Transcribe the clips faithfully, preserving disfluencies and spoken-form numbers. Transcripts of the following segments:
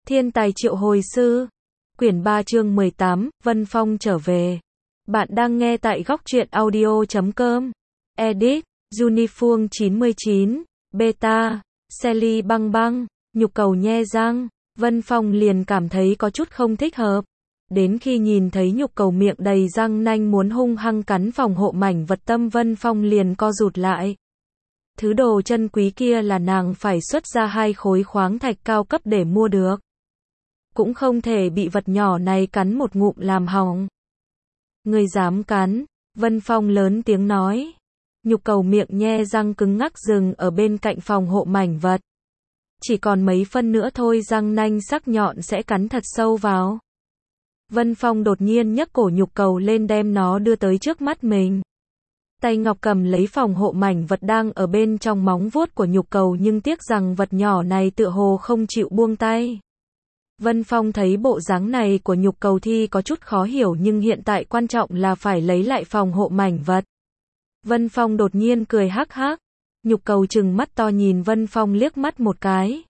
Thiên tài triệu hồi sư. Quyển ba chương mười tám, Vân Phong trở về. Bạn đang nghe tại góc truyện audio chấm com. Edit, Junifuông chín mươi chín, Beta, Sally băng băng, nhục cầu nhe răng. Vân Phong liền cảm thấy có chút không thích hợp. Đến khi nhìn thấy nhục cầu miệng đầy răng nanh muốn hung hăng cắn phòng hộ mảnh vật, tâm Vân Phong liền co rụt lại. Thứ đồ chân quý kia là nàng phải xuất ra hai khối khoáng thạch cao cấp để mua được. Cũng không thể bị vật nhỏ này cắn một ngụm làm hỏng. Ngươi dám cắn, Vân Phong lớn tiếng nói. Nhục cầu miệng nhe răng cứng ngắc dừng ở bên cạnh phòng hộ mảnh vật. Chỉ còn mấy phân nữa thôi răng nanh sắc nhọn sẽ cắn thật sâu vào. Vân Phong đột nhiên nhấc cổ nhục cầu lên đem nó đưa tới trước mắt mình. Tay ngọc cầm lấy phòng hộ mảnh vật đang ở bên trong móng vuốt của nhục cầu, nhưng tiếc rằng vật nhỏ này tựa hồ không chịu buông tay. Vân Phong thấy bộ dáng này của nhục cầu thì có chút khó hiểu, nhưng hiện tại quan trọng là phải lấy lại phòng hộ mảnh vật. Vân Phong đột nhiên cười hắc hắc. Nhục cầu trừng mắt to nhìn Vân Phong liếc mắt một cái.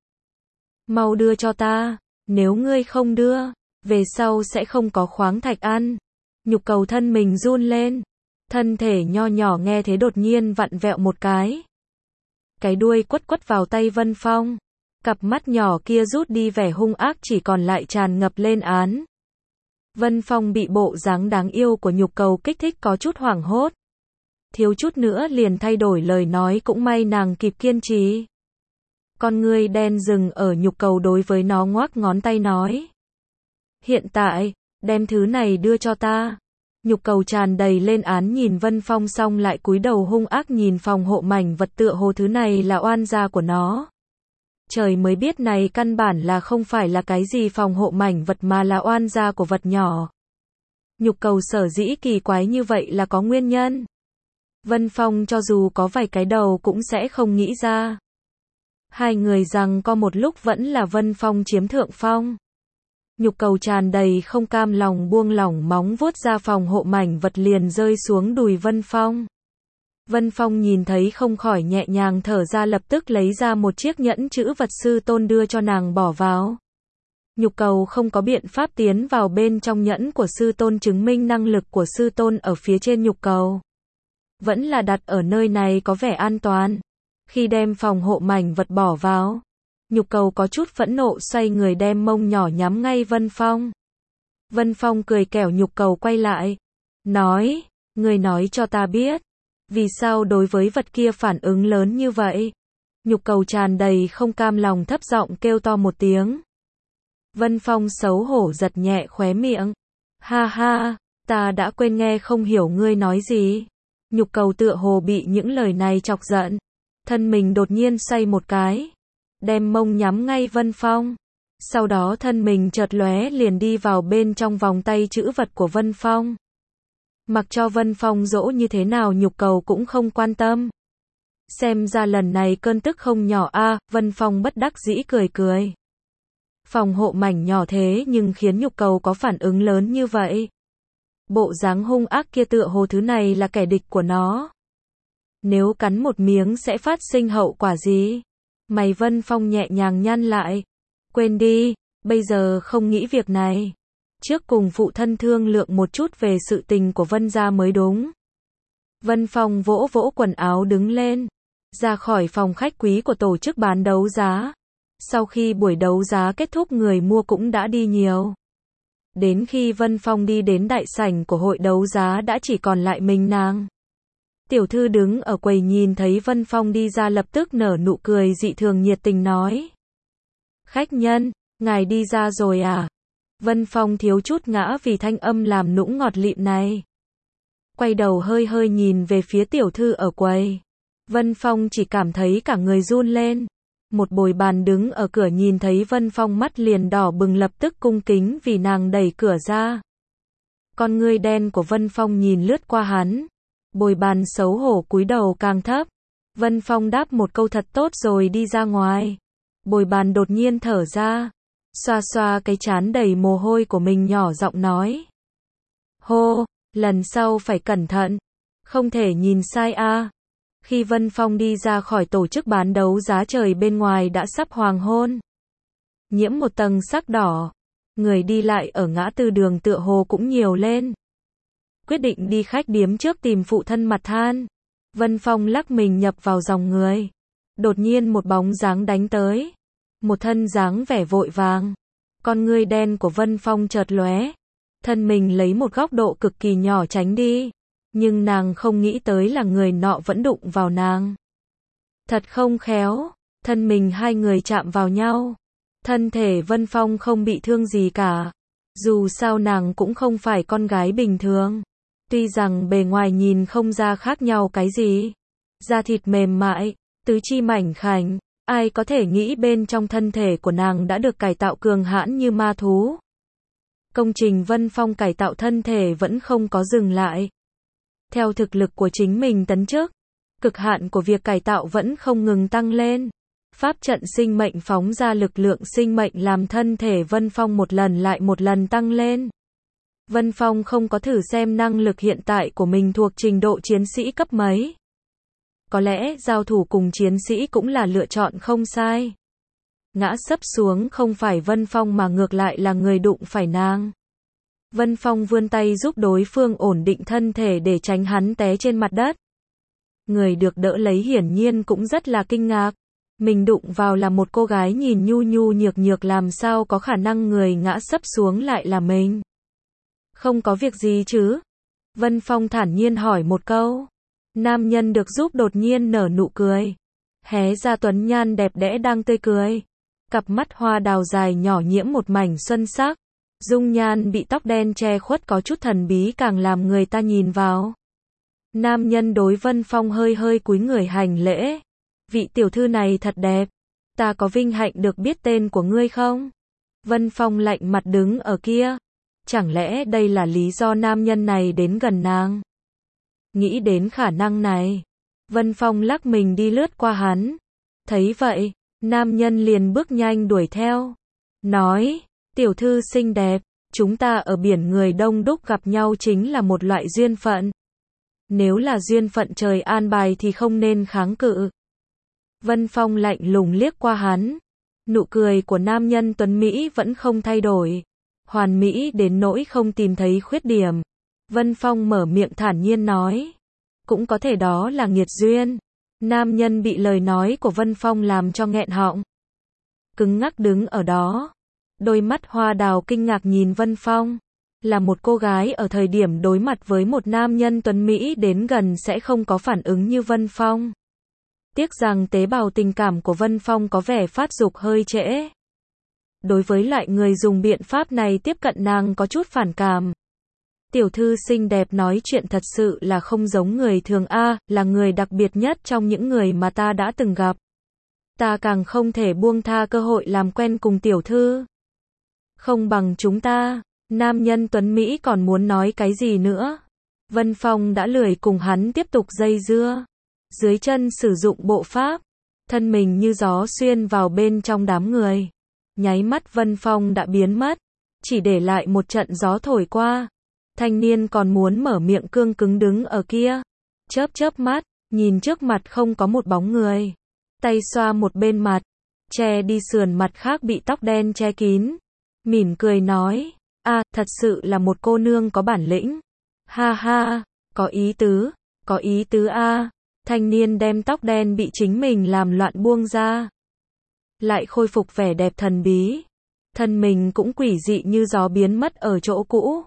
Mau đưa cho ta, nếu ngươi không đưa, về sau sẽ không có khoáng thạch ăn. Nhục cầu thân mình run lên. Thân thể nho nhỏ nghe thế đột nhiên vặn vẹo một cái. Cái đuôi quất quất vào tay Vân Phong. Cặp mắt nhỏ kia rút đi vẻ hung ác, chỉ còn lại tràn ngập lên án. Vân Phong bị bộ dáng đáng yêu của nhục cầu kích thích có chút hoảng hốt. Thiếu chút nữa liền thay đổi lời nói, cũng may nàng kịp kiên trì. Con ngươi đen dừng ở nhục cầu, đối với nó ngoác ngón tay nói. Hiện tại, đem thứ này đưa cho ta. Nhục cầu tràn đầy lên án nhìn Vân Phong xong lại cúi đầu hung ác nhìn phòng hộ mảnh vật, tựa hồ thứ này là oan gia của nó. Trời mới biết này căn bản là không phải là cái gì phòng hộ mảnh vật mà là oan gia của vật nhỏ. Nhục cầu sở dĩ kỳ quái như vậy là có nguyên nhân. Vân Phong cho dù có vài cái đầu cũng sẽ không nghĩ ra. Hai người rằng có một lúc vẫn là Vân Phong chiếm thượng phong. Nhục cầu tràn đầy không cam lòng buông lỏng móng vuốt ra, phòng hộ mảnh vật liền rơi xuống đùi Vân Phong. Vân Phong nhìn thấy không khỏi nhẹ nhàng thở ra, lập tức lấy ra một chiếc nhẫn chữ vật sư tôn đưa cho nàng bỏ vào. Nhục cầu không có biện pháp tiến vào bên trong nhẫn của sư tôn, chứng minh năng lực của sư tôn ở phía trên nhục cầu. Vẫn là đặt ở nơi này có vẻ an toàn. Khi đem phòng hộ mảnh vật bỏ vào, nhục cầu có chút phẫn nộ xoay người đem mông nhỏ nhắm ngay Vân Phong. Vân Phong cười kẻo nhục cầu quay lại. Nói, ngươi nói cho ta biết. Vì sao đối với vật kia phản ứng lớn như vậy? Nhục cầu tràn đầy không cam lòng thấp giọng kêu to một tiếng. Vân Phong xấu hổ giật nhẹ khóe miệng. Ha ha, ta đã quên, nghe không hiểu ngươi nói gì. Nhục cầu tựa hồ bị những lời này chọc giận. Thân mình đột nhiên xoay một cái. Đem mông nhắm ngay Vân Phong. Sau đó thân mình chợt lóe liền đi vào bên trong vòng tay trữ vật của Vân Phong. Mặc cho Vân Phong dỗ như thế nào nhục cầu cũng không quan tâm. Xem ra lần này cơn tức không nhỏ a, à, Vân Phong bất đắc dĩ cười cười. Phòng hộ mảnh nhỏ thế nhưng khiến nhục cầu có phản ứng lớn như vậy. Bộ dáng hung ác kia tựa hồ thứ này là kẻ địch của nó. Nếu cắn một miếng sẽ phát sinh hậu quả gì? Mày Vân Phong nhẹ nhàng nhăn lại. Quên đi, bây giờ không nghĩ việc này. Trước cùng phụ thân thương lượng một chút về sự tình của Vân gia mới đúng. Vân Phong vỗ vỗ quần áo đứng lên. Ra khỏi phòng khách quý của tổ chức bán đấu giá. Sau khi buổi đấu giá kết thúc, người mua cũng đã đi nhiều. Đến khi Vân Phong đi đến đại sảnh của hội đấu giá đã chỉ còn lại mình nàng. Tiểu thư đứng ở quầy nhìn thấy Vân Phong đi ra lập tức nở nụ cười dị thường nhiệt tình nói. Khách nhân, ngài đi ra rồi à? Vân Phong thiếu chút ngã vì thanh âm làm nũng ngọt lịm này. Quay đầu hơi hơi nhìn về phía tiểu thư ở quầy. Vân Phong chỉ cảm thấy cả người run lên. Một bồi bàn đứng ở cửa nhìn thấy Vân Phong mắt liền đỏ bừng, lập tức cung kính vì nàng đẩy cửa ra. Con ngươi đen của Vân Phong nhìn lướt qua hắn. Bồi bàn xấu hổ cúi đầu càng thấp. Vân Phong đáp một câu thật tốt rồi đi ra ngoài. Bồi bàn đột nhiên thở ra. Xoa xoa cái trán đầy mồ hôi của mình, nhỏ giọng nói. Hô, lần sau phải cẩn thận. Không thể nhìn sai a. À. Khi Vân Phong đi ra khỏi tổ chức bán đấu giá, trời bên ngoài đã sắp hoàng hôn. nhiễm một tầng sắc đỏ. Người đi lại ở ngã tư đường tựa hồ cũng nhiều lên. Quyết định đi khách điếm trước tìm phụ thân Mặt Than. Vân Phong lắc mình nhập vào dòng người. Đột nhiên một bóng dáng đánh tới. Một thân dáng vẻ vội vàng. Con ngươi đen của Vân Phong chợt lóe. Thân mình lấy một góc độ cực kỳ nhỏ tránh đi. Nhưng nàng không nghĩ tới là người nọ vẫn đụng vào nàng. Thật không khéo. Thân mình hai người chạm vào nhau. Thân thể Vân Phong không bị thương gì cả. Dù sao nàng cũng không phải con gái bình thường. Tuy rằng bề ngoài nhìn không ra khác nhau cái gì. Da thịt mềm mại, tứ chi mảnh khảnh. Ai có thể nghĩ bên trong thân thể của nàng đã được cải tạo cường hãn như ma thú. Công trình Vân Phong cải tạo thân thể vẫn không có dừng lại. Theo thực lực của chính mình tấn chức, cực hạn của việc cải tạo vẫn không ngừng tăng lên. Pháp trận sinh mệnh phóng ra lực lượng sinh mệnh làm thân thể Vân Phong một lần lại một lần tăng lên. Vân Phong không có thử xem năng lực hiện tại của mình thuộc trình độ chiến sĩ cấp mấy. Có lẽ giao thủ cùng chiến sĩ cũng là lựa chọn không sai. Ngã sấp xuống không phải Vân Phong mà ngược lại là người đụng phải nàng. Vân Phong vươn tay giúp đối phương ổn định thân thể để tránh hắn té trên mặt đất. Người được đỡ lấy hiển nhiên cũng rất là kinh ngạc. Mình đụng vào là một cô gái nhìn nhu nhu nhược nhược, làm sao có khả năng người ngã sấp xuống lại là mình. Không có việc gì chứ? Vân Phong thản nhiên hỏi một câu. Nam nhân được giúp đột nhiên nở nụ cười. Hé ra tuấn nhan đẹp đẽ đang tươi cười. Cặp mắt hoa đào dài nhỏ nhiễm một mảnh xuân sắc. Dung nhan bị tóc đen che khuất có chút thần bí càng làm người ta nhìn vào. Nam nhân đối Vân Phong hơi hơi cúi người hành lễ. Vị tiểu thư này thật đẹp. Ta có vinh hạnh được biết tên của ngươi không? Vân Phong lạnh mặt đứng ở kia. Chẳng lẽ đây là lý do nam nhân này đến gần nàng? Nghĩ đến khả năng này, Vân Phong lắc mình đi lướt qua hắn. Thấy vậy, nam nhân liền bước nhanh đuổi theo. Nói, tiểu thư xinh đẹp, chúng ta ở biển người đông đúc gặp nhau chính là một loại duyên phận. Nếu là duyên phận trời an bài thì không nên kháng cự. Vân Phong lạnh lùng liếc qua hắn. Nụ cười của nam nhân tuấn Mỹ vẫn không thay đổi. Hoàn mỹ đến nỗi không tìm thấy khuyết điểm. Vân Phong mở miệng thản nhiên nói. Cũng có thể đó là nghiệt duyên. Nam nhân bị lời nói của Vân Phong làm cho nghẹn họng. Cứng ngắc đứng ở đó. Đôi mắt hoa đào kinh ngạc nhìn Vân Phong. Là một cô gái ở thời điểm đối mặt với một nam nhân tuấn Mỹ đến gần sẽ không có phản ứng như Vân Phong. Tiếc rằng tế bào tình cảm của Vân Phong có vẻ phát dục hơi trễ. Đối với loại người dùng biện pháp này tiếp cận nàng có chút phản cảm. Tiểu thư xinh đẹp nói chuyện thật sự là không giống người thường a, là người đặc biệt nhất trong những người mà ta đã từng gặp. Ta càng không thể buông tha cơ hội làm quen cùng tiểu thư. Không bằng chúng ta, nam nhân tuấn Mỹ còn muốn nói cái gì nữa. Vân Phong đã lười cùng hắn tiếp tục dây dưa. Dưới chân sử dụng bộ pháp, thân mình như gió xuyên vào bên trong đám người. Nháy mắt Vân Phong đã biến mất, chỉ để lại một trận gió thổi qua. Thanh niên còn muốn mở miệng cương cứng đứng ở kia. Chớp chớp mắt, nhìn trước mặt không có một bóng người. Tay xoa một bên mặt, che đi sườn mặt khác bị tóc đen che kín. Mỉm cười nói, a, thật sự là một cô nương có bản lĩnh. Ha ha, có ý tứ, có ý tứ a. Thanh niên đem tóc đen bị chính mình làm loạn buông ra. Lại khôi phục vẻ đẹp thần bí. Thân mình cũng quỷ dị như gió biến mất ở chỗ cũ.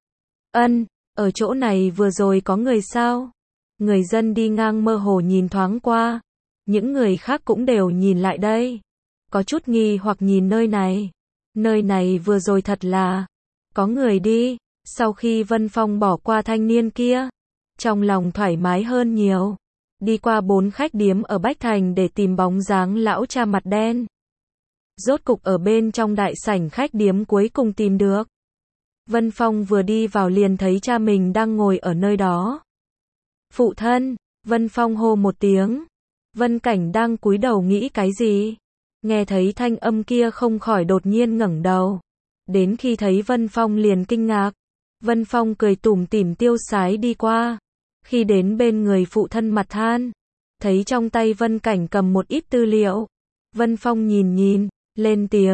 Ân, ở chỗ này vừa rồi có người sao? Người dân đi ngang mơ hồ nhìn thoáng qua. Những người khác cũng đều nhìn lại đây. Có chút nghi hoặc nhìn nơi này. Nơi này vừa rồi thật là có người đi. Sau khi Vân Phong bỏ qua thanh niên kia, trong lòng thoải mái hơn nhiều. Đi qua bốn khách điếm ở Bách Thành để tìm bóng dáng lão cha mặt đen. Rốt cục ở bên trong đại sảnh khách điếm cuối cùng tìm được. Vân Phong vừa đi vào liền thấy cha mình đang ngồi ở nơi đó. Phụ thân, Vân Phong hô một tiếng. Vân Cảnh đang cúi đầu nghĩ cái gì? Nghe thấy thanh âm kia không khỏi đột nhiên ngẩng đầu. Đến khi thấy Vân Phong liền kinh ngạc. Vân Phong cười tủm tỉm tiêu sái đi qua. Khi đến bên người phụ thân Mặt Than, thấy trong tay Vân Cảnh cầm một ít tư liệu. Vân Phong nhìn nhìn, lên tiếng,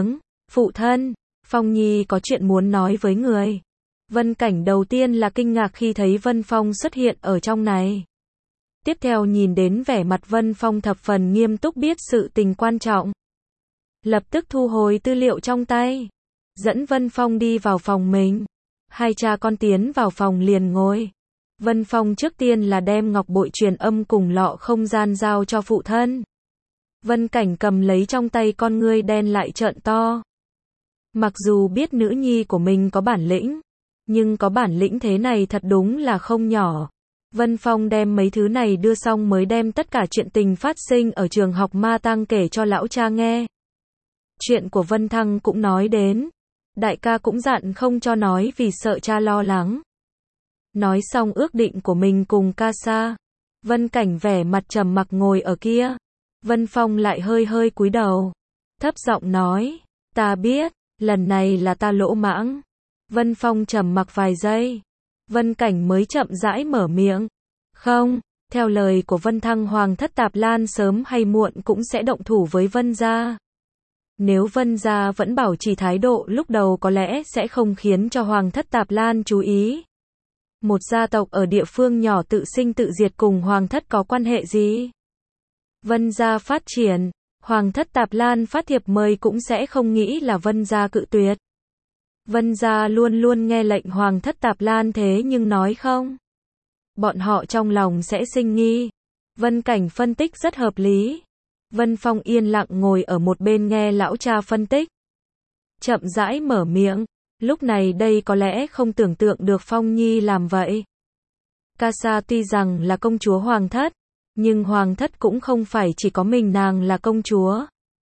Phụ thân, Phong Nhi có chuyện muốn nói với người. Vân Cảnh đầu tiên là kinh ngạc khi thấy Vân Phong xuất hiện ở trong này. Tiếp theo nhìn đến vẻ mặt Vân Phong thập phần nghiêm túc biết sự tình quan trọng. Lập tức thu hồi tư liệu trong tay. Dẫn Vân Phong đi vào phòng mình. Hai cha con tiến vào phòng liền ngồi. Vân Phong trước tiên là đem ngọc bội truyền âm cùng lọ không gian giao cho phụ thân. Vân Cảnh cầm lấy trong tay, con ngươi đen lại trợn to. Mặc dù biết nữ nhi của mình có bản lĩnh, nhưng có bản lĩnh thế này thật đúng là không nhỏ. Vân Phong đem mấy thứ này đưa xong mới đem tất cả chuyện tình phát sinh ở trường học Ma Tăng kể cho lão cha nghe. Chuyện của Vân Thăng cũng nói đến. Đại ca cũng dặn không cho nói vì sợ cha lo lắng. Nói xong ước định của mình cùng ca sa. Vân Cảnh vẻ mặt trầm mặc ngồi ở kia. Vân Phong lại hơi hơi cúi đầu. Thấp giọng nói, ta biết, lần này là ta lỗ mãng. Vân Phong trầm mặc vài giây. Vân Cảnh mới chậm rãi mở miệng. Không, theo lời của Vân Thăng, Hoàng thất Tạp Lan sớm hay muộn cũng sẽ động thủ với Vân gia. Nếu Vân gia vẫn bảo trì thái độ lúc đầu có lẽ sẽ không khiến cho Hoàng thất Tạp Lan chú ý. Một gia tộc ở địa phương nhỏ tự sinh tự diệt cùng Hoàng thất có quan hệ gì? Vân gia phát triển, Hoàng thất Tạp Lan phát thiệp mời cũng sẽ không nghĩ là Vân gia cự tuyệt. Vân gia luôn luôn nghe lệnh Hoàng thất Tạp Lan, thế nhưng nói không, bọn họ trong lòng sẽ sinh nghi. Vân Cảnh phân tích rất hợp lý. Vân Phong yên lặng ngồi ở một bên nghe lão cha phân tích. Chậm rãi mở miệng, lúc này đây có lẽ không tưởng tượng được Phong Nhi làm vậy. Ca sa tuy rằng là công chúa Hoàng thất, nhưng Hoàng thất cũng không phải chỉ có mình nàng là công chúa.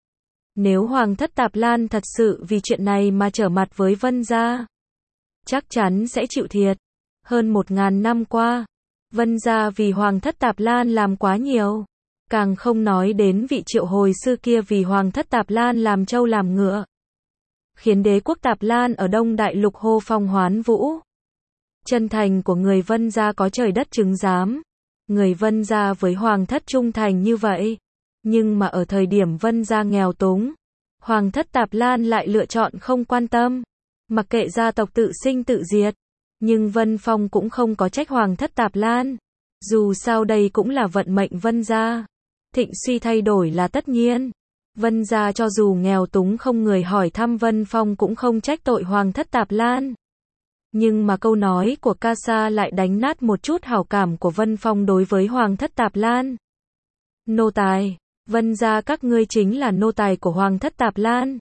Nếu Hoàng thất Tạp Lan thật sự vì chuyện này mà trở mặt với Vân gia, chắc chắn sẽ chịu thiệt. Hơn một ngàn năm qua, Vân gia vì Hoàng thất Tạp Lan làm quá nhiều. Càng không nói đến vị triệu hồi sư kia vì Hoàng thất Tạp Lan làm trâu làm ngựa. Khiến đế quốc Tạp Lan ở Đông Đại Lục hô phong hoán vũ. Chân thành của người Vân gia có trời đất chứng giám. Người Vân gia với Hoàng thất trung thành như vậy. Nhưng mà ở thời điểm Vân gia nghèo túng, Hoàng thất Tạp Lan lại lựa chọn không quan tâm. Mặc kệ gia tộc tự sinh tự diệt. Nhưng Vân Phong cũng không có trách Hoàng thất Tạp Lan. Dù sao đây cũng là vận mệnh Vân gia. Thịnh suy thay đổi là tất nhiên. Vân gia cho dù nghèo túng không người hỏi thăm Vân Phong cũng không trách tội Hoàng thất Tạp Lan. Nhưng mà câu nói của ca sa lại đánh nát một chút hảo cảm của Vân Phong đối với Hoàng thất Tạp Lan. Nô tài, Vân gia các ngươi chính là nô tài của Hoàng thất Tạp Lan.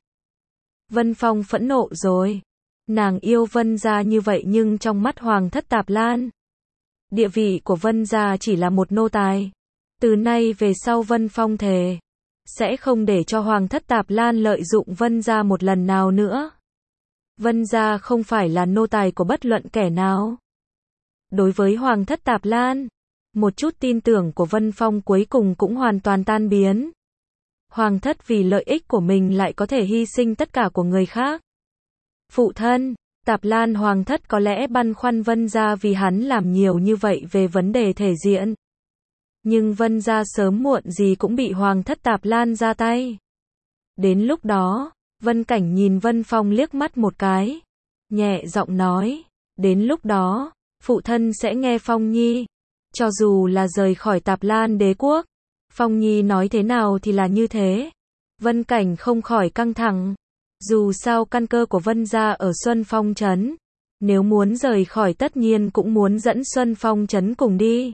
Vân Phong phẫn nộ rồi. Nàng yêu Vân gia như vậy nhưng trong mắt Hoàng thất Tạp Lan, địa vị của Vân gia chỉ là một nô tài. Từ nay về sau Vân Phong thề sẽ không để cho Hoàng thất Tạp Lan lợi dụng Vân gia một lần nào nữa. Vân gia không phải là nô tài của bất luận kẻ nào. Đối với Hoàng thất Tạp Lan, một chút tin tưởng của Vân Phong cuối cùng cũng hoàn toàn tan biến. Hoàng thất vì lợi ích của mình lại có thể hy sinh tất cả của người khác. Phụ thân, Tạp Lan Hoàng thất có lẽ băn khoăn Vân gia vì hắn làm nhiều như vậy về vấn đề thể diện. Nhưng Vân gia sớm muộn gì cũng bị Hoàng thất Tạp Lan ra tay. Đến lúc đó, Vân Cảnh nhìn Vân Phong liếc mắt một cái, nhẹ giọng nói, đến lúc đó, phụ thân sẽ nghe Phong Nhi. Cho dù là rời khỏi Tạp Lan đế quốc, Phong Nhi nói thế nào thì là như thế. Vân Cảnh không khỏi căng thẳng. Dù sao căn cơ của Vân gia ở Xuân Phong Trấn. Nếu muốn rời khỏi tất nhiên cũng muốn dẫn Xuân Phong Trấn cùng đi.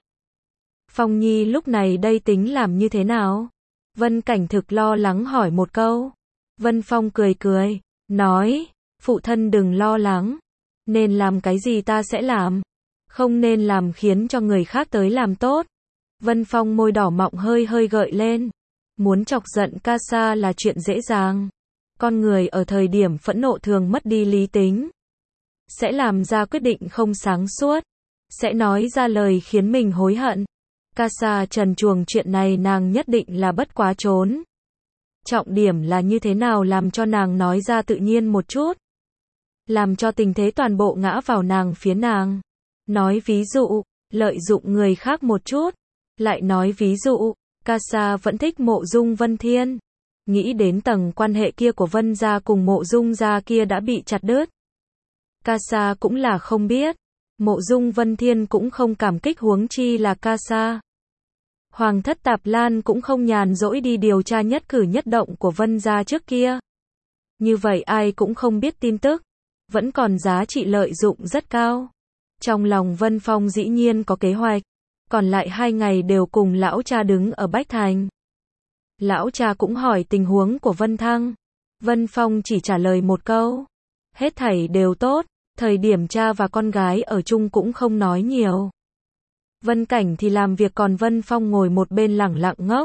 Phong Nhi lúc này đây tính làm như thế nào? Vân Cảnh thực lo lắng hỏi một câu. Vân Phong cười cười, nói, phụ thân đừng lo lắng. Nên làm cái gì ta sẽ làm. Không nên làm khiến cho người khác tới làm tốt. Vân Phong môi đỏ mọng hơi hơi gợi lên. Muốn chọc giận ca sa là chuyện dễ dàng. Con người ở thời điểm phẫn nộ thường mất đi lý tính. Sẽ làm ra quyết định không sáng suốt. Sẽ nói ra lời khiến mình hối hận. Ca sa trần truồng chuyện này nàng nhất định là bất quá trốn. Trọng điểm là như thế nào làm cho nàng nói ra tự nhiên một chút. Làm cho tình thế toàn bộ ngã vào nàng phía nàng. Nói ví dụ, lợi dụng người khác một chút. Lại nói ví dụ, ca sa vẫn thích Mộ Dung Vân Thiên. nghĩ đến tầng quan hệ kia của Vân gia cùng Mộ Dung gia kia đã bị chặt đứt. Ca Sa cũng là không biết, Mộ Dung Vân Thiên cũng không cảm kích huống chi là Ca Sa. Hoàng thất Tạp Lan cũng không nhàn rỗi đi điều tra nhất cử nhất động của Vân gia trước kia. Như vậy ai cũng không biết tin tức, vẫn còn giá trị lợi dụng rất cao. Trong lòng Vân Phong dĩ nhiên có kế hoạch, còn lại hai ngày đều cùng lão cha đứng ở Bách Thành. Lão cha cũng hỏi tình huống của Vân Thăng. Vân Phong chỉ trả lời một câu, hết thảy đều tốt, thời điểm cha và con gái ở chung cũng không nói nhiều. Vân Cảnh thì làm việc còn Vân Phong ngồi một bên lẳng lặng ngốc.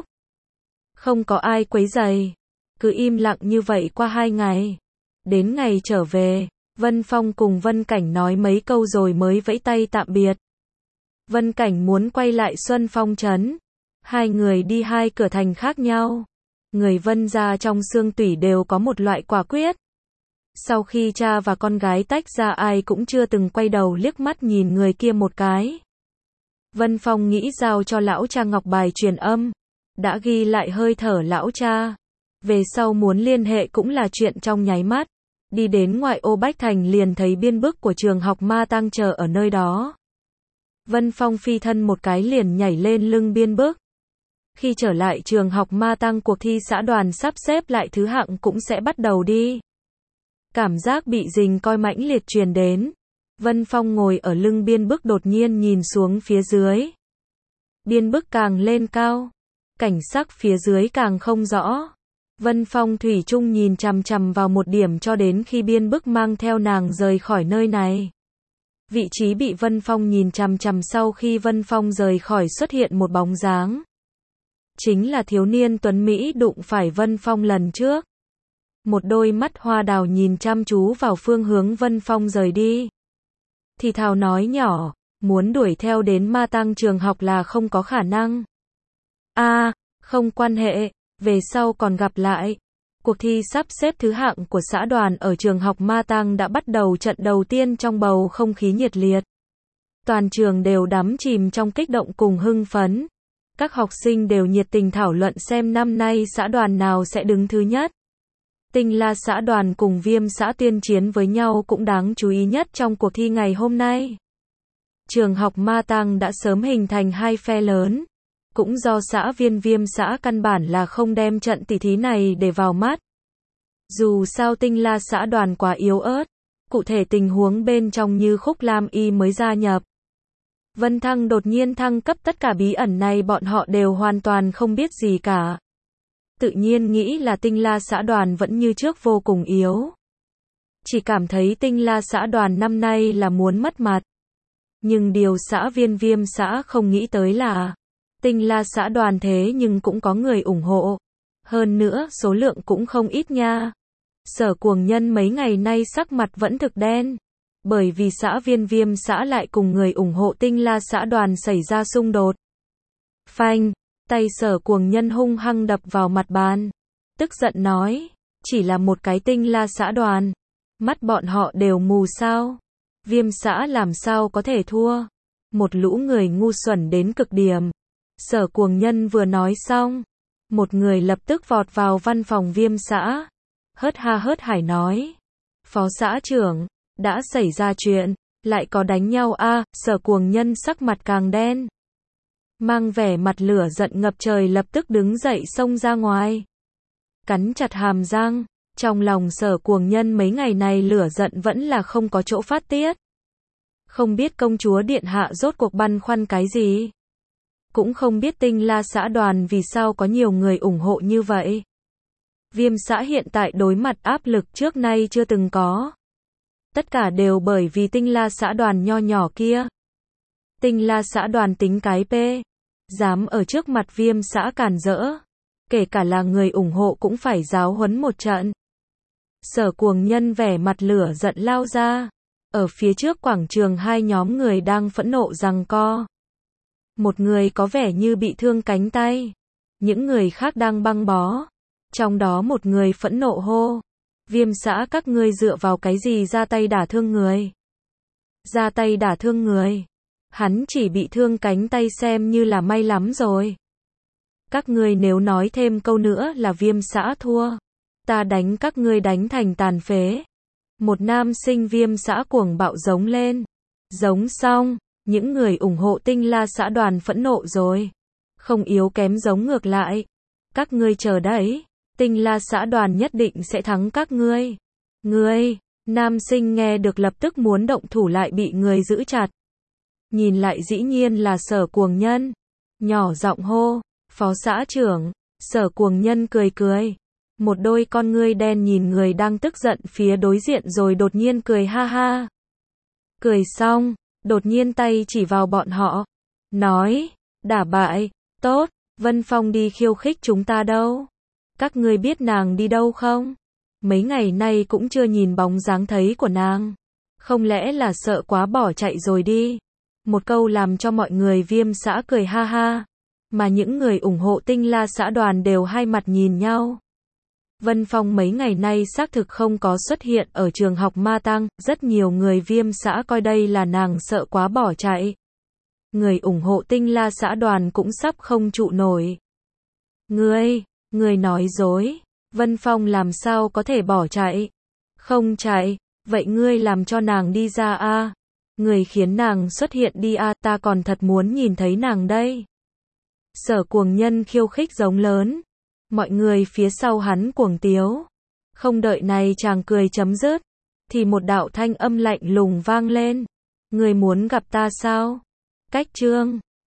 Không có ai quấy rầy, cứ im lặng như vậy qua hai ngày. Đến ngày trở về, Vân Phong cùng Vân Cảnh nói mấy câu rồi mới vẫy tay tạm biệt. Vân Cảnh muốn quay lại Xuân Phong trấn. Hai người đi hai cửa thành khác nhau. Người Vân gia trong xương tủy đều có một loại quả quyết. Sau khi cha và con gái tách ra ai cũng chưa từng quay đầu liếc mắt nhìn người kia một cái. Vân Phong nghĩ giao cho lão cha ngọc bài truyền âm, đã ghi lại hơi thở lão cha. Về sau muốn liên hệ cũng là chuyện trong nháy mắt. Đi đến ngoại ô Bách Thành liền thấy biên bức của trường học Ma Tăng chờ ở nơi đó. Vân Phong phi thân một cái liền nhảy lên lưng biên bức. Khi trở lại trường học Ma Tăng cuộc thi xã đoàn sắp xếp lại thứ hạng cũng sẽ bắt đầu đi. Cảm giác bị dình coi mãnh liệt truyền đến. Vân Phong ngồi ở lưng biên bức đột nhiên nhìn xuống phía dưới. Biên bức càng lên cao, cảnh sắc phía dưới càng không rõ. Vân Phong thủy chung nhìn chằm chằm vào một điểm cho đến khi biên bức mang theo nàng rời khỏi nơi này. Vị trí bị Vân Phong nhìn chằm chằm sau khi Vân Phong rời khỏi xuất hiện một bóng dáng. Chính là thiếu niên tuấn Mỹ đụng phải Vân Phong lần trước. Một đôi mắt hoa đào nhìn chăm chú vào phương hướng Vân Phong rời đi. Thì thào nói nhỏ, muốn đuổi theo đến Ma Tăng trường học là không có khả năng. A, à, không quan hệ, về sau còn gặp lại. Cuộc thi sắp xếp thứ hạng của xã đoàn ở trường học Ma Tăng đã bắt đầu trận đầu tiên trong bầu không khí nhiệt liệt. Toàn trường đều đắm chìm trong kích động cùng hưng phấn. Các học sinh đều nhiệt tình thảo luận xem năm nay xã đoàn nào sẽ đứng thứ nhất. Tinh La xã đoàn cùng Viêm xã tuyên chiến với nhau cũng đáng chú ý nhất trong cuộc thi ngày hôm nay. Trường học Ma Tăng đã sớm hình thành hai phe lớn. Cũng do xã Viên Viêm xã căn bản là không đem trận tỷ thí này để vào mắt. Dù sao Tinh La xã đoàn quá yếu ớt, cụ thể tình huống bên trong như Khúc Lam Y mới gia nhập. Vân Thăng đột nhiên thăng cấp, tất cả bí ẩn này bọn họ đều hoàn toàn không biết gì cả. Tự nhiên nghĩ là Tinh La xã đoàn vẫn như trước vô cùng yếu. Chỉ cảm thấy Tinh La xã đoàn năm nay là muốn mất mặt. Nhưng điều xã Viên Viêm xã không nghĩ tới là Tinh La xã đoàn thế nhưng cũng có người ủng hộ. Hơn nữa số lượng cũng không ít nha. Sở Cuồng Nhân mấy ngày nay sắc mặt vẫn thực đen. Bởi vì xã Viên Viêm xã lại cùng người ủng hộ Tinh La xã đoàn xảy ra xung đột. Phanh, tay Sở Cuồng Nhân hung hăng đập vào mặt bàn. Tức giận nói, chỉ là một cái Tinh La xã đoàn. Mắt bọn họ đều mù sao? Viêm xã làm sao có thể thua? Một lũ người ngu xuẩn đến cực điểm. Sở Cuồng Nhân vừa nói xong, một người lập tức vọt vào văn phòng Viêm xã. Hớt ha hớt hải nói, phó xã trưởng, đã xảy ra chuyện, lại có đánh nhau a? À, Sở Cuồng Nhân sắc mặt càng đen. Mang vẻ mặt lửa giận ngập trời lập tức đứng dậy xông ra ngoài. Cắn chặt hàm răng, trong lòng Sở Cuồng Nhân mấy ngày này lửa giận vẫn là không có chỗ phát tiết. Không biết công chúa điện hạ rốt cuộc băn khoăn cái gì. Cũng không biết Tinh La xã đoàn vì sao có nhiều người ủng hộ như vậy. Viêm xã hiện tại đối mặt áp lực trước nay chưa từng có. Tất cả đều bởi vì Tinh La xã đoàn nho nhỏ kia. Tinh La xã đoàn tính cái p, dám ở trước mặt Viêm xã cản rỡ. Kể cả là người ủng hộ cũng phải giáo huấn một trận. Sở Cuồng Nhân vẻ mặt lửa giận lao ra. Ở phía trước quảng trường hai nhóm người đang phẫn nộ giằng co. Một người có vẻ như bị thương cánh tay. Những người khác đang băng bó. Trong đó một người phẫn nộ hô. Viêm xã các ngươi dựa vào cái gì ra tay đả thương người? Ra tay đả thương người? Hắn chỉ bị thương cánh tay xem như là may lắm rồi. Các ngươi nếu nói thêm câu nữa là Viêm xã thua. Ta đánh các ngươi đánh thành tàn phế. Một nam sinh Viêm xã cuồng bạo giống lên. Giống xong, những người ủng hộ Tinh La xã đoàn phẫn nộ rồi. Không yếu kém giống ngược lại. Các ngươi chờ đấy. Tinh La xã đoàn nhất định sẽ thắng các ngươi. Ngươi, nam sinh nghe được lập tức muốn động thủ lại bị người giữ chặt. Nhìn lại dĩ nhiên là Sở Cuồng Nhân. Nhỏ giọng hô, phó xã trưởng. Sở Cuồng Nhân cười cười. Một đôi con ngươi đen nhìn người đang tức giận phía đối diện rồi đột nhiên cười ha ha. Cười xong, đột nhiên tay chỉ vào bọn họ. Nói, đả bại, tốt, Vân Phong đi khiêu khích chúng ta đâu. Các ngươi biết nàng đi đâu không? Mấy ngày nay cũng chưa nhìn bóng dáng thấy của nàng. Không lẽ là sợ quá bỏ chạy rồi đi? Một câu làm cho mọi người Viêm xã cười ha ha. Mà những người ủng hộ Tinh La xã đoàn đều hai mặt nhìn nhau. Vân Phong mấy ngày nay xác thực không có xuất hiện ở trường học Ma Tăng, rất nhiều người Viêm xã coi đây là nàng sợ quá bỏ chạy. Người ủng hộ Tinh La xã đoàn cũng sắp không trụ nổi. Ngươi, ngươi nói dối, Vân Phong làm sao có thể bỏ chạy? Không chạy, vậy ngươi làm cho nàng đi ra a? À? Người khiến nàng xuất hiện đi a, à, ta còn thật muốn nhìn thấy nàng đây. Sở Cuồng Nhân khiêu khích giống lớn. Mọi người phía sau hắn cuồng tiếu. Không đợi này chàng cười chấm dứt, thì một đạo thanh âm lạnh lùng vang lên. Người muốn gặp ta sao? Cách chương